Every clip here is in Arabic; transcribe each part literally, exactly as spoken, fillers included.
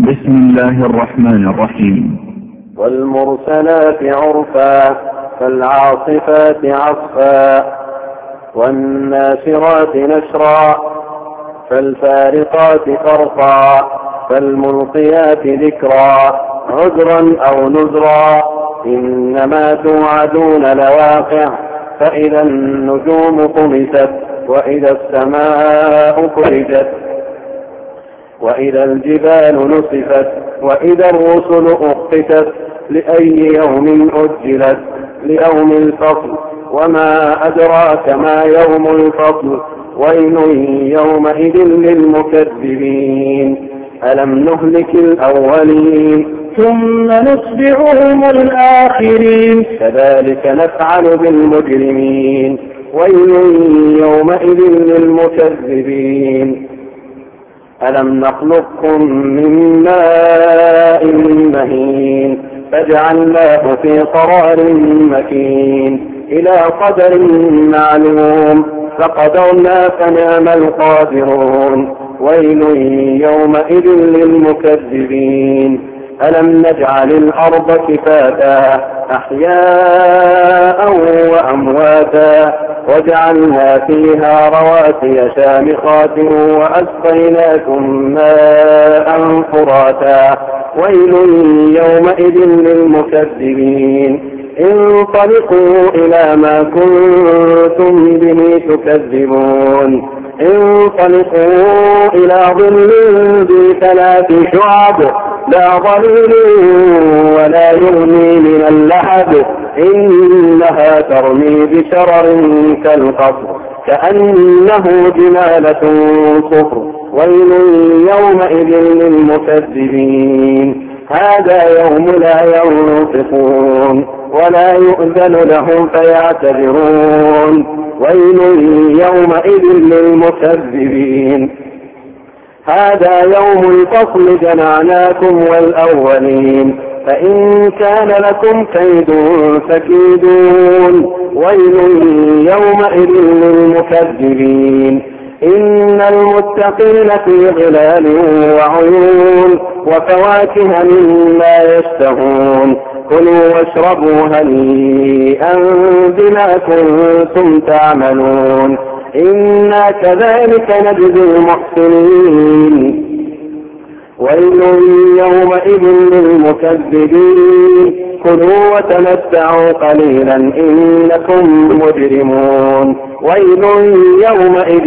بسم الله الرحمن الرحيم. والمرسلات عرفا فالعاصفات عصفا والناشرات نشرا فالفارقات فرقا فالملقيات ذكرا عذرا أو نذرا إنما توعدون لواقع فإذا النجوم طمست وإذا السماء فرجت وإذا الجبال نصفت وإذا الرسل أقتت لأي يوم أجلت ليوم الفصل وما أدراك ما يوم الفصل ويل يومئذ للمكذبين ألم نهلك الأولين ثم نتبعهم الآخرين كذلك نفعل بالمجرمين ويل يومئذ للمكذبين ألم نخلقكم من ماء مهين فجعلناه في قرار مكين إلى قدر معلوم فقدرنا فنعم القادرون ويل يومئذ للمكذبين ألم نجعل الأرض كفاتا أحياء وأمواتا وجعلنا فيها رواسي شامخات وأسقيناكم ماء فراتا ويل يومئذ للمكذبين انطلقوا إلى ما كنتم به تكذبون انطلقوا إلى ظل ذي ثلاث شعب لا ظليل ولا يغني من اللهب إنها ترمي بشرر كالقصر كأنه جمالة صفر ويل يومئذ للمكذبين هذا يوم لا ينطقون ولا يؤذن لهم فيعتذرون ويل يومئذ للمكذبين هذا يوم الفصل جمعناكم والأولين فإن كان لكم كيد فكيدون ويل يومئذ للمكذبين إن المتقين في ظلال وعيون وفواكه مما يشتهون كلوا واشربوا هنيئا بما كنتم تعملون إنا كذلك نجزي المحسنين ويل يومئذ للمكذبين كلوا وتمتعوا قليلا إنكم مجرمون ويل يومئذ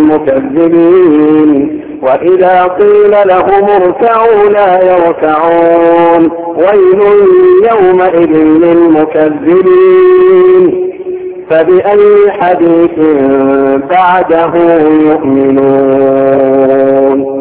للمكذبين وإذا قيل لهم اركعوا لا يركعون ويل يومئذ للمكذبين فبأي حديث بعده يؤمنون.